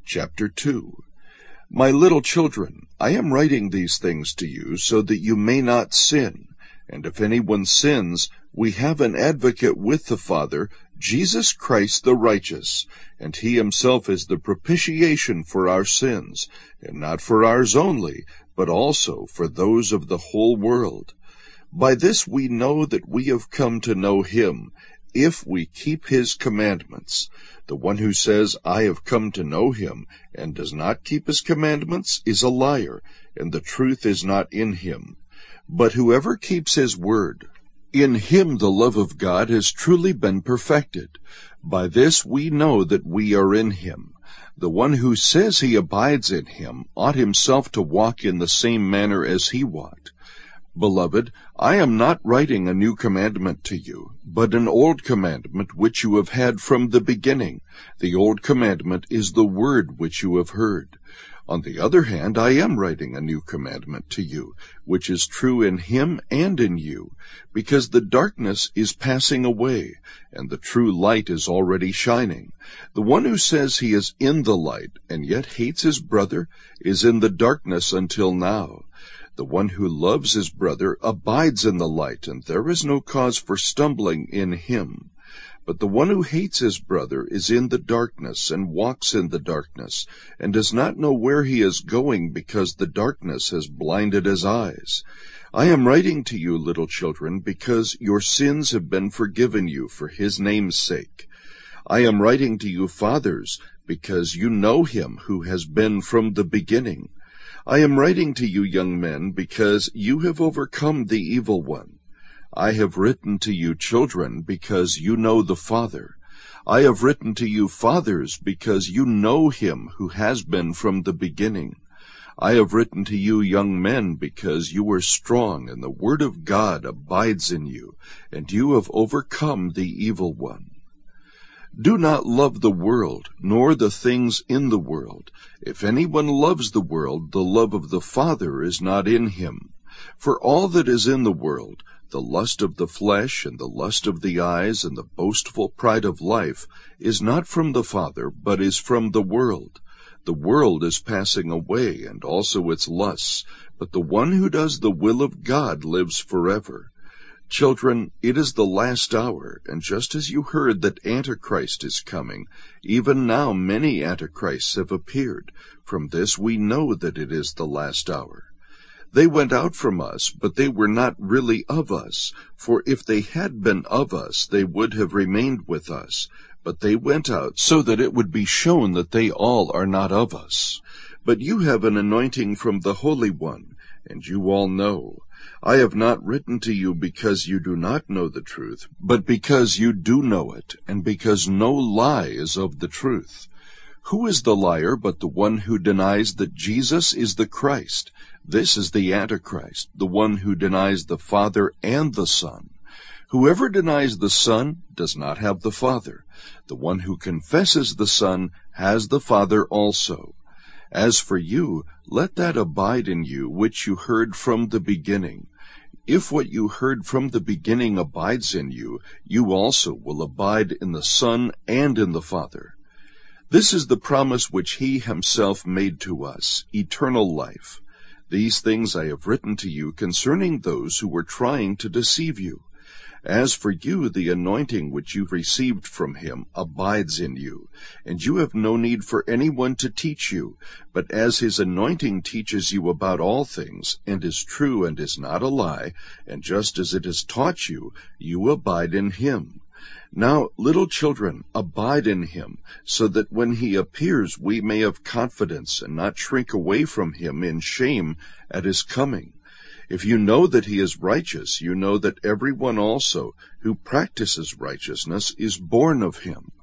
Chapter 2. My little children, I am writing these things to you so that you may not sin. And if anyone sins, we have an advocate with the Father, Jesus Christ the righteous. And he himself is the propitiation for our sins, and not for ours only, but also for those of the whole world. By this we know that we have come to know him, if we keep his commandments. The one who says, I have come to know him, and does not keep his commandments, is a liar, and the truth is not in him. But whoever keeps his word, in him the love of God has truly been perfected. By this we know that we are in him. The one who says he abides in him ought himself to walk in the same manner as he walked. Beloved, I am not writing a new commandment to you, but an old commandment which you have had from the beginning. The old commandment is the word which you have heard. On the other hand, I am writing a new commandment to you, which is true in him and in you, because the darkness is passing away, and the true light is already shining. The one who says he is in the light, and yet hates his brother, is in the darkness until now. The one who loves his brother abides in the light, and there is no cause for stumbling in him. But the one who hates his brother is in the darkness, and walks in the darkness, and does not know where he is going, because the darkness has blinded his eyes. I am writing to you, little children, because your sins have been forgiven you for his name's sake. I am writing to you, fathers, because you know him who has been from the beginning. I am writing to you, young men, because you have overcome the evil one. I have written to you, children, because you know the Father. I have written to you, fathers, because you know him who has been from the beginning. I have written to you, young men, because you are strong, and the word of God abides in you, and you have overcome the evil one. Do not love the world, nor the things in the world. If anyone loves the world, the love of the Father is not in him. For all that is in the world, the lust of the flesh, and the lust of the eyes, and the boastful pride of life, is not from the Father, but is from the world. The world is passing away, and also its lusts, but the one who does the will of God lives forever. Children, it is the last hour, and just as you heard that Antichrist is coming, even now many Antichrists have appeared. From this we know that it is the last hour. They went out from us, but they were not really of us, for if they had been of us, they would have remained with us. But they went out so that it would be shown that they all are not of us. But you have an anointing from the Holy One, and you all know. I have not written to you because you do not know the truth, but because you do know it, and because no lie is of the truth. Who is the liar but the one who denies that Jesus is the Christ? This is the Antichrist, the one who denies the Father and the Son. Whoever denies the Son does not have the Father. The one who confesses the Son has the Father also. As for you, let that abide in you which you heard from the beginning. If what you heard from the beginning abides in you, you also will abide in the Son and in the Father. This is the promise which he himself made to us, eternal life. These things I have written to you concerning those who were trying to deceive you. As for you, the anointing which you received from him abides in you, and you have no need for anyone to teach you, but as his anointing teaches you about all things, and is true and is not a lie, and just as it has taught you, you abide in him. Now, little children, abide in him, so that when he appears we may have confidence and not shrink away from him in shame at his coming. If you know that he is righteous, you know that everyone also who practices righteousness is born of him.